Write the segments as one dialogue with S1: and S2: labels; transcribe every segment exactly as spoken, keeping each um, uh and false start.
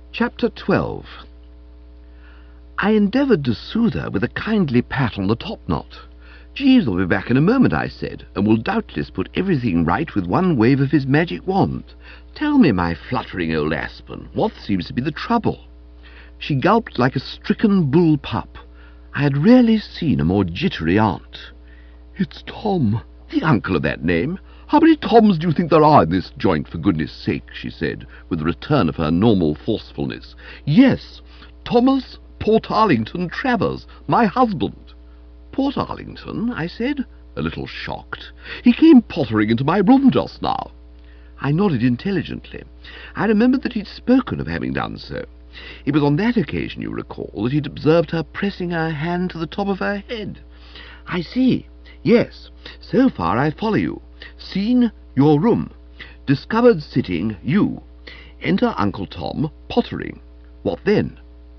S1: Chapter twelve. I endeavoured to soothe her with a kindly pat on the top-knot. "Jeeves will be back in a moment," I said, "and will doubtless put everything right with one wave of his magic wand. Tell me, my fluttering old aspen, what seems to be the trouble?" She gulped like a stricken bull-pup. I had rarely seen a more jittery aunt. "It's Tom." "The uncle of that name? How many Toms do you think there are in this joint, for goodness sake?" she said, with a return of her normal forcefulness. "Yes, Thomas Portarlington Travers, my husband." "Portarlington?" I said, a little shocked. "He came pottering into my room just now." I nodded intelligently. I remembered that he'd spoken of having done so. It was on that occasion, you recall, that he'd observed her pressing her hand to the top of her head. "I see. Yes, so far I follow you. Seen, your room. Discovered sitting, you. Enter Uncle Tom, pottering. What then?"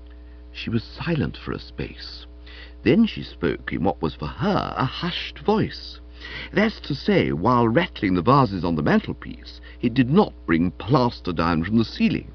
S1: She was silent for a space. Then she spoke in what was for her a hushed voice. That's to say, while rattling the vases on the mantelpiece, it did not bring plaster down from the ceiling.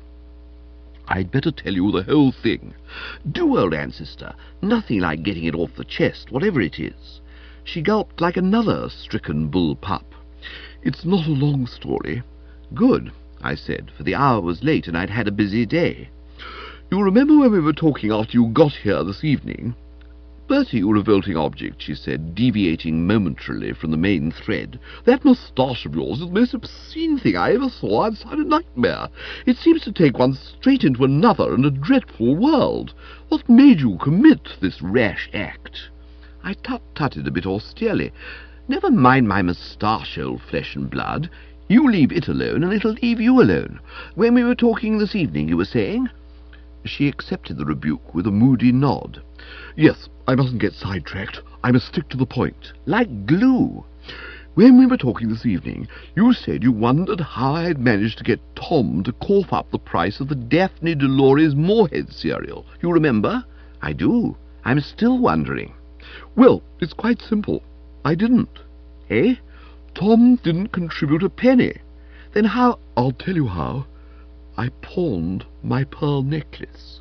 S1: "I'd better tell you the whole thing. Do, old ancestor. Nothing like getting it off the chest, whatever it is." She gulped like another stricken bull-pup. "It's not a long story." "Good," I said, for the hour was late and I'd had a busy day. "You remember when we were talking after you got here this evening?" "Bertie, you revolting object," she said, deviating momentarily from the main thread. "That moustache of yours is the most obscene thing I ever saw outside a nightmare. It seems to take one straight into another and a dreadful world. What made you commit this rash act?" I tut-tutted a bit austerely. "Never mind my moustache, old flesh and blood. You leave it alone, and it'll leave you alone. When we were talking this evening, you were saying?" She accepted the rebuke with a moody nod. "Yes, I mustn't get sidetracked. I must stick to the point." "Like glue." "When we were talking this evening, you said you wondered how I had managed to get Tom to cough up the price of the Daphne du Maurier Moorhead cereal. You remember?" "I do. I'm still wondering." "Well, it's quite simple. I didn't." "Eh?" "Tom didn't contribute a penny." "Then how—" "I'll tell you how. I pawned my pearl necklace."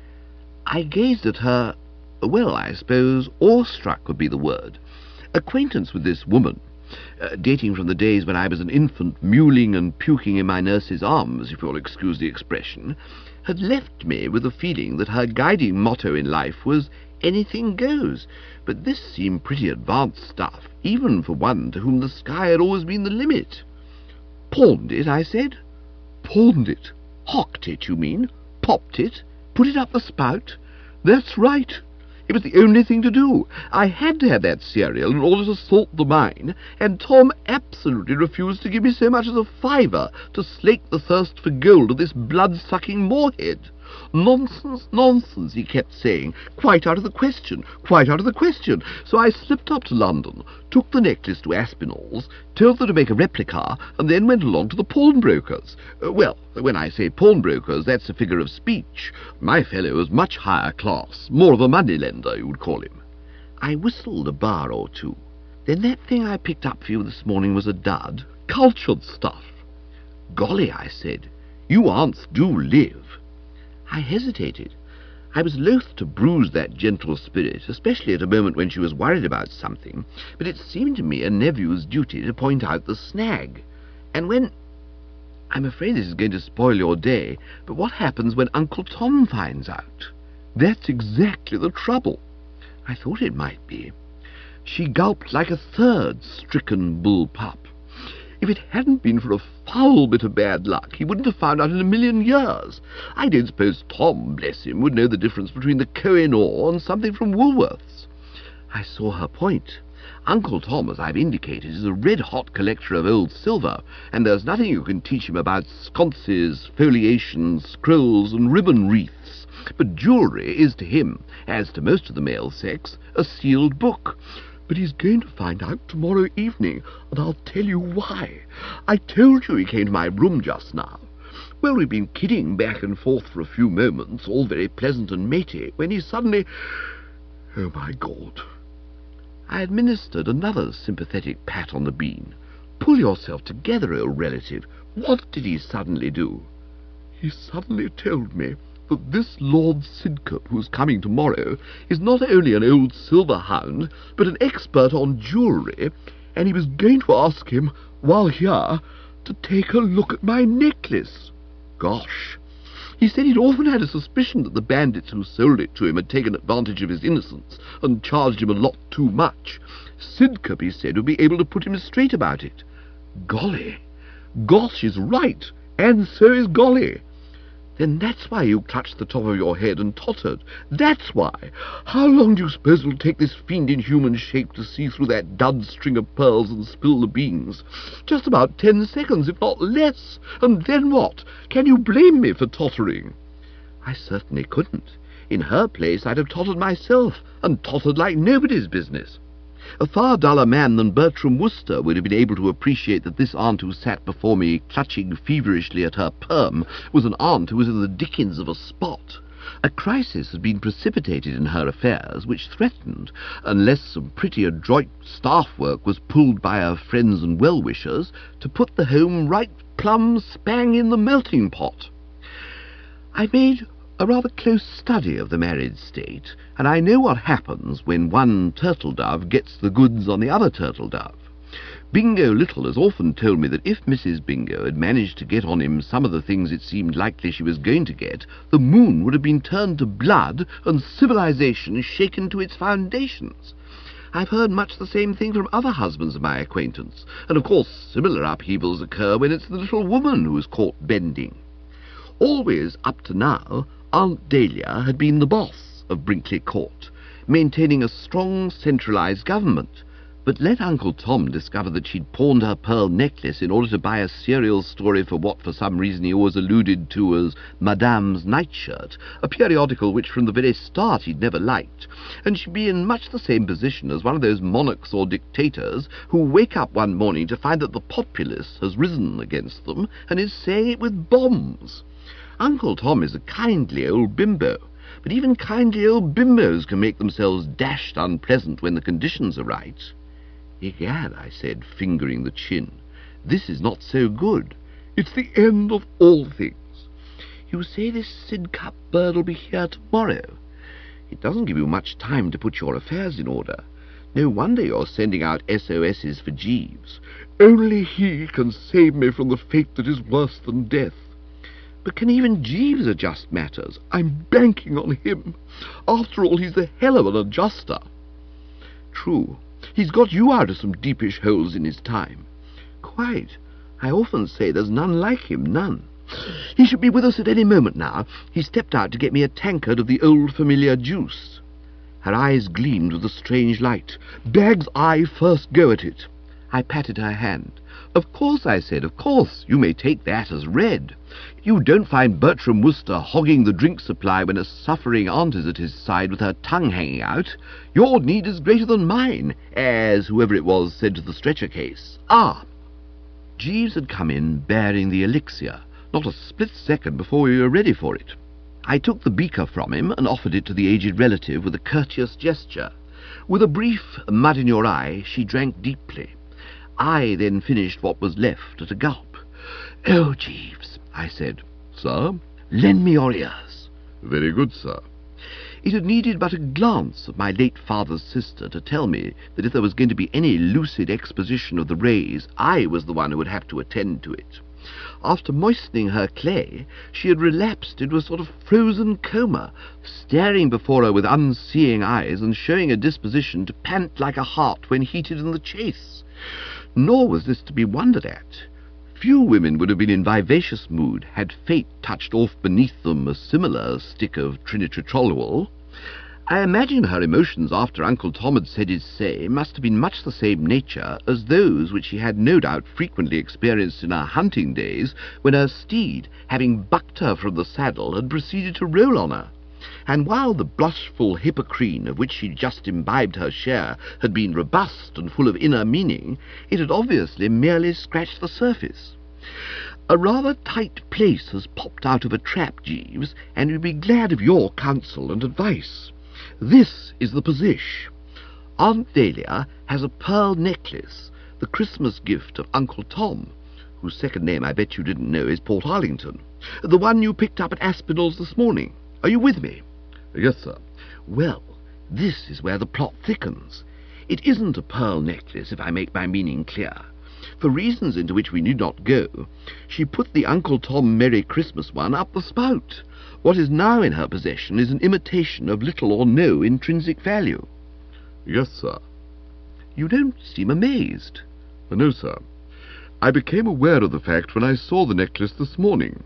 S1: I gazed at her, well, I suppose awestruck would be the word. Acquaintance with this woman, uh, dating from the days when I was an infant mewling and puking in my nurse's arms, if you'll excuse the expression, had left me with a feeling that her guiding motto in life was anything goes, but this seemed pretty advanced stuff, even for one to whom the sky had always been the limit. "Pawned it," I said. "Pawned it." "Hocked it, you mean? Popped it? Put it up the spout?" "That's right. It was the only thing to do. I had to have that cereal in order to salt the mine, and Tom absolutely refused to give me so much as a fiver to slake the thirst for gold of this blood-sucking moorhead. Nonsense, nonsense, he kept saying. Quite out of the question, quite out of the question. So I slipped up to London, took the necklace to Aspinall's, told them to make a replica, and then went along to the pawnbrokers. Uh, well, when I say pawnbrokers, that's a figure of speech. My fellow was much higher class, more of a money-lender, you would call him." I whistled a bar or two. "Then that thing I picked up for you this morning was a dud?" "Cultured stuff." "Golly," I said, "you aunts do live." I hesitated. I was loath to bruise that gentle spirit, especially at a moment when she was worried about something, but it seemed to me a nephew's duty to point out the snag. And when... I'm afraid this is going to spoil your day, but what happens when Uncle Tom finds out? "That's exactly the trouble." I thought it might be. She gulped like a third stricken bull-pup. "If it hadn't been for a foul bit of bad luck, he wouldn't have found out in a million years. I don't suppose Tom, bless him, would know the difference between the Koh-i-Noor and something from Woolworths." I saw her point. Uncle Tom, as I've indicated, is a red-hot collector of old silver, and there's nothing you can teach him about sconces, foliations, scrolls, and ribbon wreaths. But jewellery is to him, as to most of the male sex, a sealed book. "But he's going to find out tomorrow evening, and I'll tell you why. I told you he came to my room just now. Well, we've been kidding back and forth for a few moments, all very pleasant and matey, when he suddenly... Oh, my God!" I administered another sympathetic pat on the bean. "Pull yourself together, old relative. What did he suddenly do?" He suddenly told me that this Lord Sidcup, who's coming tomorrow, is not only an old silver hound, but an expert on jewellery, and he was going to ask him, while here, to take a look at my necklace. Gosh! He said he'd often had a suspicion that the bandits who sold it to him had taken advantage of his innocence and charged him a lot too much. Sidcup, he said, would be able to put him straight about it. Golly! Gosh is right, and so is golly. Then that's why you clutched the top of your head and tottered. That's why. How long do you suppose it'll take this fiend in human shape to see through that dud string of pearls and spill the beans? Just about ten seconds, if not less. And then what? Can you blame me for tottering? I certainly couldn't. In her place I'd have tottered myself, and tottered like nobody's business. A far duller man than Bertram Wooster would have been able to appreciate that this aunt who sat before me clutching feverishly at her perm was an aunt who was in the dickens of a spot. A crisis had been precipitated in her affairs which threatened, unless some pretty adroit staff work was pulled by her friends and well-wishers, to put the home right plumb spang in the melting pot. I made a rather close study of the married state, and I know what happens when one turtle-dove gets the goods on the other turtle-dove. Bingo Little has often told me that if Missus Bingo had managed to get on him some of the things it seemed likely she was going to get, the moon would have been turned to blood and civilization shaken to its foundations. I've heard much the same thing from other husbands of my acquaintance, and of course similar upheavals occur when it's the little woman who is caught bending. Always, up to now, Aunt Dahlia had been the boss of Brinkley Court, maintaining a strong centralized government. But let Uncle Tom discover that she'd pawned her pearl necklace in order to buy a serial story for what for some reason he always alluded to as Madame's Nightshirt, a periodical which from the very start he'd never liked, and she'd be in much the same position as one of those monarchs or dictators who wake up one morning to find that the populace has risen against them and is saying it with bombs. Uncle Tom is a kindly old bimbo, but even kindly old bimbos can make themselves dashed unpleasant when the conditions are right. Egad, I said, fingering the chin, this is not so good. It's the end of all things. You say this Sidcup bird'll be here tomorrow. It doesn't give you much time to put your affairs in order. No wonder you're sending out S O S's for Jeeves. Only he can save me from the fate that is worse than death. But can even Jeeves adjust matters? I'm banking on him. After all, he's the hell of an adjuster. True, he's got you out of some deepish holes in his time. Quite. I often say there's none like him, none. He should be with us at any moment now. He stepped out to get me a tankard of the old familiar juice. Her eyes gleamed with a strange light. Bag's eye first go at it. I patted her hand. Of course, I said, of course, you may take that as read. You don't find Bertram Wooster hogging the drink supply when a suffering aunt is at his side with her tongue hanging out. Your need is greater than mine, as whoever it was said to the stretcher case. Ah! Jeeves had come in bearing the elixir, not a split second before we were ready for it. I took the beaker from him and offered it to the aged relative with a courteous gesture. With a brief mud in your eye, she drank deeply. I then finished what was left at a gulp. "Oh, Jeeves," I said. "Sir?" "Lend me your ears." "Very good, sir." It had needed but a glance of my late father's sister to tell me that if there was going to be any lucid exposition of the rays, I was the one who would have to attend to it. After moistening her clay, she had relapsed into a sort of frozen coma, staring before her with unseeing eyes and showing a disposition to pant like a hart when heated in the chase. Nor was this to be wondered at. Few women would have been in vivacious mood had fate touched off beneath them a similar stick of trinitrotoluol. I imagine her emotions after Uncle Tom had said his say must have been much the same nature as those which he had no doubt frequently experienced in her hunting days, when her steed, having bucked her from the saddle, had proceeded to roll on her. And while the blushful hippocrene of which she just imbibed her share had been robust and full of inner meaning, it had obviously merely scratched the surface. A rather tight place has popped out of a trap, Jeeves, and you'd be glad of your counsel and advice. This is the position. Aunt Dahlia has a pearl necklace, the Christmas gift of Uncle Tom, whose second name I bet you didn't know is Port Arlington. The one you picked up at Aspinall's this morning. Are you with me?" "Yes, sir." "Well, this is where the plot thickens. It isn't a pearl necklace, if I make my meaning clear. For reasons into which we need not go, she put the Uncle Tom Merry Christmas one up the spout. What is now in her possession is an imitation of little or no intrinsic value." "Yes, sir." "You don't seem amazed." "No, sir. I became aware of the fact when I saw the necklace this morning.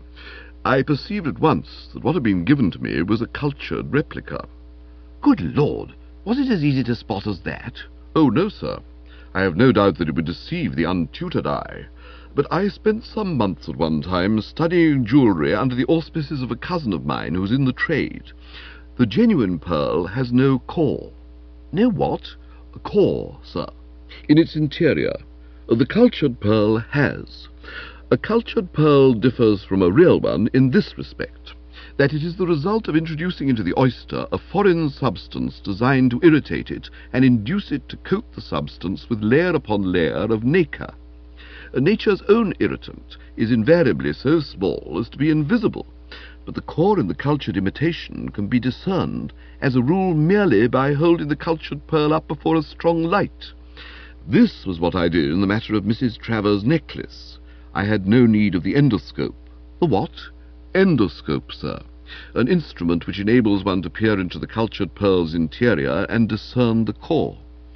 S1: I perceived at once that what had been given to me was a cultured replica." "Good Lord! Was it as easy to spot as that?" "Oh, no, sir. I have no doubt that it would deceive the untutored eye. But I spent some months at one time studying jewellery under the auspices of a cousin of mine who was in the trade. The genuine pearl has no core." "No what?" "Core, sir, in its interior. The cultured pearl has. A cultured pearl differs from a real one in this respect, that it is the result of introducing into the oyster a foreign substance designed to irritate it and induce it to coat the substance with layer upon layer of nacre. Nature's own irritant is invariably so small as to be invisible, but the core in the cultured imitation can be discerned, as a rule, merely by holding the cultured pearl up before a strong light. This was what I did in the matter of Missus Travers' necklace. I had no need of the endoscope." "The what?" "Endoscope, sir. An instrument which enables one to peer into the cultured pearl's interior and discern the core."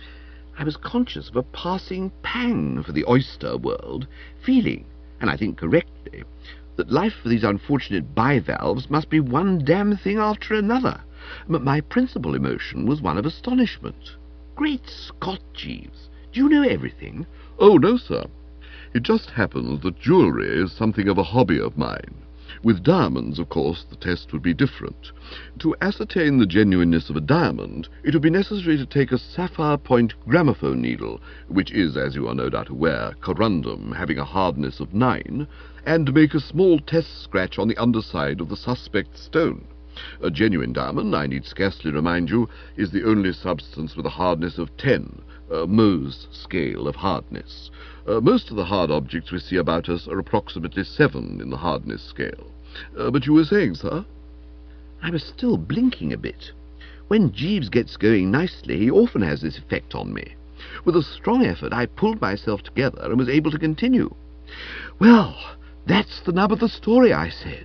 S1: I was conscious of a passing pang for the oyster world, feeling, and I think correctly, that life for these unfortunate bivalves must be one damn thing after another. But my principal emotion was one of astonishment. "Great Scott, Jeeves! Do you know everything?" "Oh, no, sir. It just happens that jewellery is something of a hobby of mine. With diamonds, of course, the test would be different. To ascertain the genuineness of a diamond, it would be necessary to take a sapphire-point gramophone needle, which is, as you are no doubt aware, corundum, having a hardness of nine, and make a small test scratch on the underside of the suspect stone. A genuine diamond, I need scarcely remind you, is the only substance with a hardness of ten, uh, Mohs scale of hardness. Uh, most of the hard objects we see about us are approximately seven in the hardness scale. Uh, but you were saying, sir?" I was still blinking a bit. When Jeeves gets going nicely, he often has this effect on me. With a strong effort, I pulled myself together and was able to continue. "Well, that's the nub of the story," I said.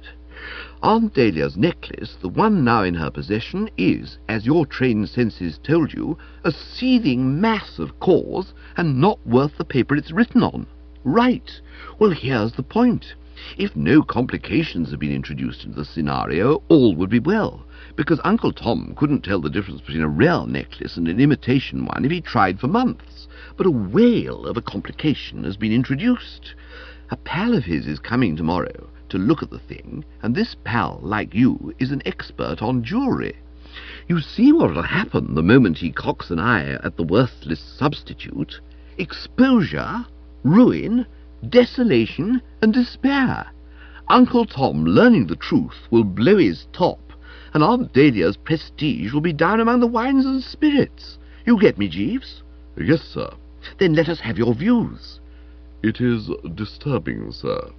S1: "Aunt Dahlia's necklace, the one now in her possession, is, as your trained senses told you, a seething mass of cores and not worth the paper it's written on." "Right. Well, here's the point. If no complications had been introduced into the scenario, all would be well, because Uncle Tom couldn't tell the difference between a real necklace and an imitation one if he tried for months. But a whale of a complication has been introduced. A pal of his is coming tomorrow to look at the thing, and this pal, like you, is an expert on jewellery. You see what'll happen the moment he cocks an eye at the worthless substitute. Exposure, ruin, desolation, and despair. Uncle Tom, learning the truth, will blow his top, and Aunt Dahlia's prestige will be down among the wines and spirits. You get me, Jeeves?" "Yes, sir." "Then let us have your views." "It is disturbing, sir."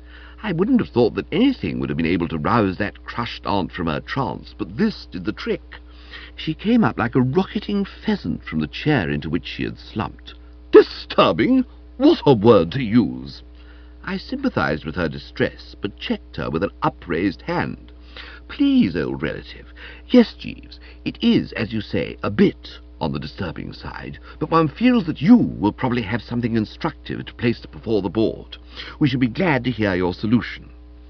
S1: I wouldn't have thought that anything would have been able to rouse that crushed aunt from her trance, but this did the trick. She came up like a rocketing pheasant from the chair into which she had slumped. "Disturbing? What a word to use!" I sympathized with her distress, but checked her with an upraised hand. "Please, old relative. Yes, Jeeves, it is, as you say, a bit on the disturbing side, but one feels that you will probably have something instructive to place before the board. We shall be glad to hear your solution."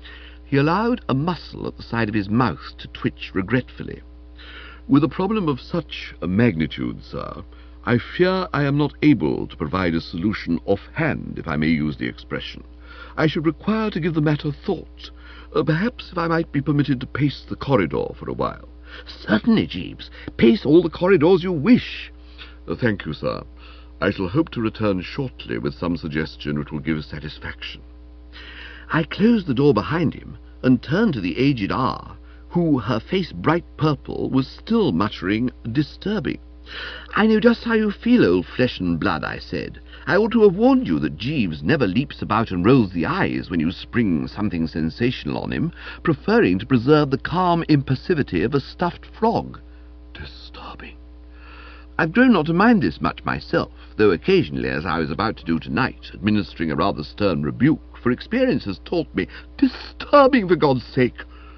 S1: He allowed a muscle at the side of his mouth to twitch regretfully. "With a problem of such a magnitude, sir, I fear I am not able to provide a solution off-hand, if I may use the expression. I should require to give the matter thought. Uh, perhaps if I might be permitted to pace the corridor for a while." "Certainly, Jeeves. Pace all the corridors you wish." Uh, "Thank you, sir. I shall hope to return shortly with some suggestion which will give satisfaction." I closed the door behind him and turned to the aged R, who, her face bright purple, was still muttering "disturbing." I know just how you feel, old flesh and blood, I said. I ought to have warned you that Jeeves never leaps about and rolls the eyes when you spring something sensational on him, preferring to preserve the calm impassivity of a stuffed frog. Disturbing. I've grown not to mind this much myself, though occasionally, as I was about to do tonight, administering a rather stern rebuke, for experience has taught me, disturbing, for God's sake,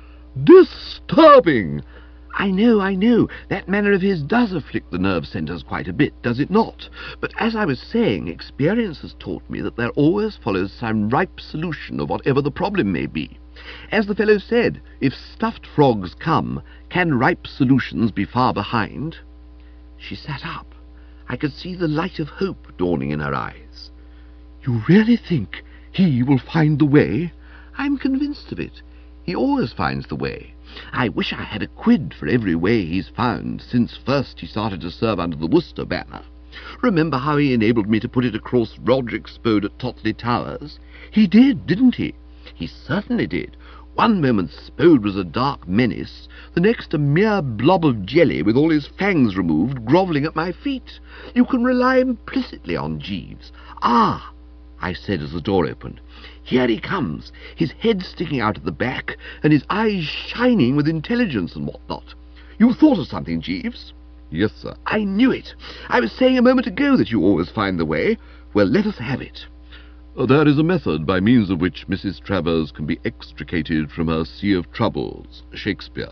S1: disturbing. I know, I know, that manner of his does afflict the nerve centres quite a bit, does it not? But as I was saying, experience has taught me that there always follows some ripe solution of whatever the problem may be. As the fellow said, if stuffed frogs come, can ripe solutions be far behind? She sat up. I could see the light of hope dawning in her eyes. You really think he will find the way? I'm convinced of it. He always finds the way. I wish I had a quid for every way he's found since first he started to serve under the Worcester banner. Remember how he enabled me to put it across Roderick's Spode at Totley Towers? He did, didn't he? He certainly did. One moment Spode was a dark menace, the next a mere blob of jelly with all his fangs removed, grovelling at my feet. You can rely implicitly on Jeeves. Ah, I said as the door opened. Here he comes, his head sticking out at the back, and his eyes shining with intelligence and what not. You thought of something, Jeeves? Yes, sir. I knew it. I was saying a moment ago that you always find the way. Well, let us have it. There is a method by means of which Missus Travers can be extricated from her sea of troubles. Shakespeare.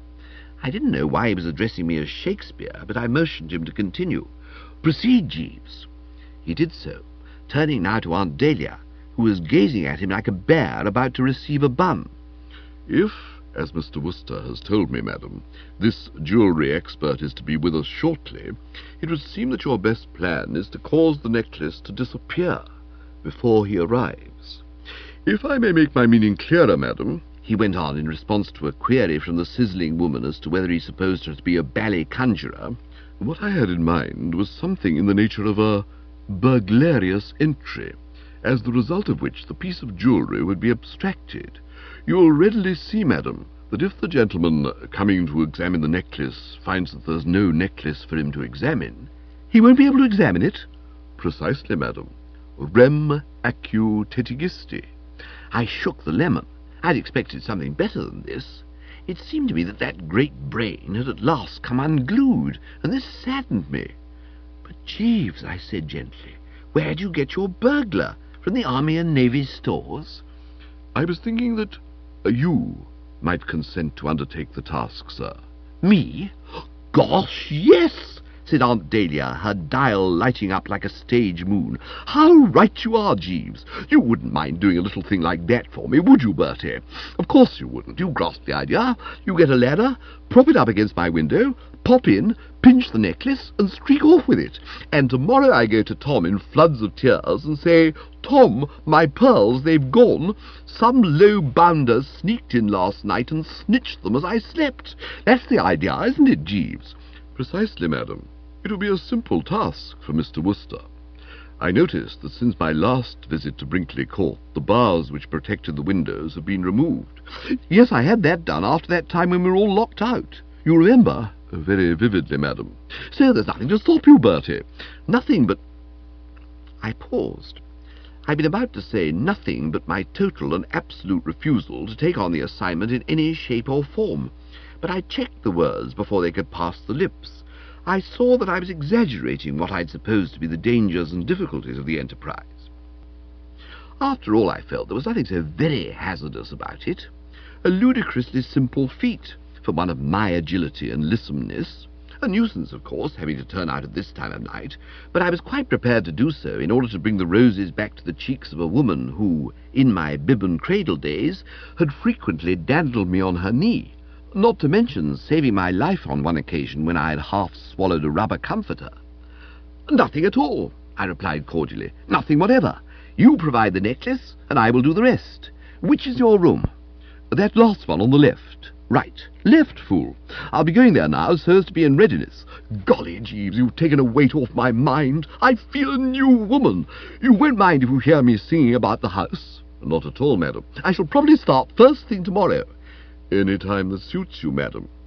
S1: I didn't know why he was addressing me as Shakespeare, but I motioned him to continue. Proceed, Jeeves. He did so, turning now to Aunt Dahlia, who was gazing at him like a bear about to receive a bun. If, as Mister Worcester has told me, madam, this jewellery expert is to be with us shortly, it would seem that your best plan is to cause the necklace to disappear before he arrives. If I may make my meaning clearer, madam, he went on in response to a query from the sizzling woman as to whether he supposed her to be a ballet conjurer, what I had in mind was something in the nature of a burglarious entry, as the result of which the piece of jewellery would be abstracted. You will readily see, madam, that if the gentleman coming to examine the necklace finds that there's no necklace for him to examine, he won't be able to examine it. Precisely, madam. Rem acu tetigisti. I shook the lemon. I'd expected something better than this. It seemed to me that that great brain had at last come unglued, and this saddened me. But, Jeeves, I said gently, where'd you get your burglar? From the Army and Navy stores? I was thinking that uh, you might consent to undertake the task, sir. Me? Gosh, yes, said Aunt Dahlia, her dial lighting up like a stage moon. How right you are, Jeeves. You wouldn't mind doing a little thing like that for me, would you, Bertie? Of course you wouldn't. You grasp the idea. You get a ladder, prop it up against my window, pop in, pinch the necklace, and streak off with it. And tomorrow I go to Tom in floods of tears and say, Tom, my pearls, they've gone. Some low bounder sneaked in last night and snitched them as I slept. That's the idea, isn't it, Jeeves? Precisely, madam. It would be a simple task for Mister Worcester. I noticed that since my last visit to Brinkley Court, the bars which protected the windows have been removed. Yes, I had that done after that time when we were all locked out. You remember? Very vividly, madam. So there's nothing to stop you, Bertie. Nothing but... I paused. I've been about to say nothing but my total and absolute refusal to take on the assignment in any shape or form, but I checked the words before they could pass the lips. I saw that I was exaggerating what I'd supposed to be the dangers and difficulties of the enterprise. After all, I felt there was nothing so very hazardous about it. A ludicrously simple feat for one of my agility and lissomeness. A nuisance, of course, having to turn out at this time of night, but I was quite prepared to do so in order to bring the roses back to the cheeks of a woman who, in my bib and cradle days, had frequently dandled me on her knee, not to mention saving my life on one occasion when I had half swallowed a rubber comforter. Nothing at all, I replied cordially. Nothing whatever. You provide the necklace, and I will do the rest. Which is your room? That last one on the left. Right. Left, fool. I'll be going there now so as to be in readiness. Golly, Jeeves, you've taken a weight off my mind. I feel a new woman. You won't mind if you hear me singing about the house? Not at all, madam. I shall probably start first thing tomorrow. Any time that suits you, madam.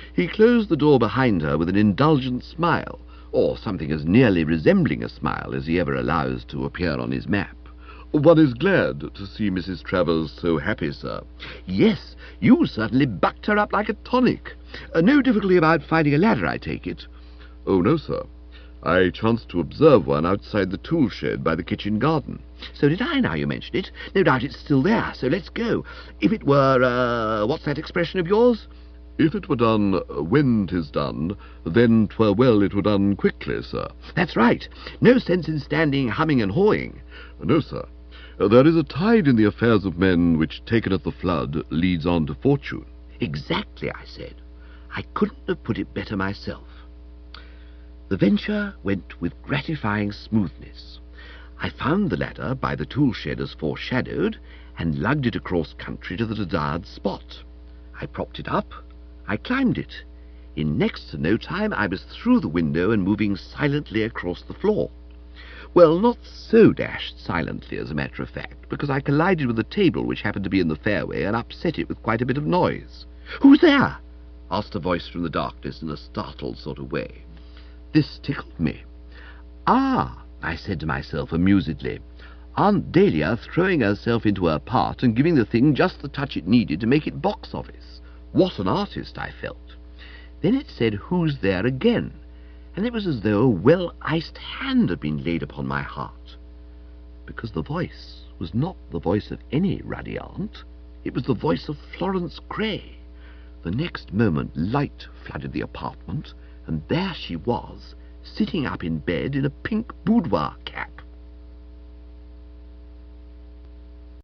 S1: He closed the door behind her with an indulgent smile, or something as nearly resembling a smile as he ever allows to appear on his map. "One is glad to see Missus Travers so happy, sir." "Yes, you certainly bucked her up like a tonic. Uh, no difficulty about finding a ladder, I take it?" "Oh, no, sir. I chanced to observe one outside the tool shed by the kitchen garden." "So did I, now you mention it. No doubt it's still there, so let's go. If it were, uh, what's that expression of yours?" "If it were done when 'tis done, then 'twere well it were done quickly, sir." "That's right. No sense in standing humming and hawing." "No, sir. There is a tide in the affairs of men which, taken at the flood, leads on to fortune." "Exactly," I said. I couldn't have put it better myself. The venture went with gratifying smoothness. I found the ladder by the tool shed as foreshadowed, and lugged it across country to the desired spot. I propped it up. I climbed it. In next to no time I was through the window and moving silently across the floor. Well, not so dashed silently, as a matter of fact, because I collided with a table which happened to be in the fairway and upset it with quite a bit of noise. "Who's there?" asked a voice from the darkness in a startled sort of way. This tickled me. "Ah," I said to myself amusedly, "Aunt Dahlia throwing herself into her part and giving the thing just the touch it needed to make it box office. What an artist," I felt. Then it said, "Who's there?" again, and it was as though a well-iced hand had been laid upon my heart, because the voice was not the voice of any ruddy aunt. It was the voice of Florence Cray. The next moment light flooded the apartment, and there she was, sitting up in bed in a pink boudoir cap.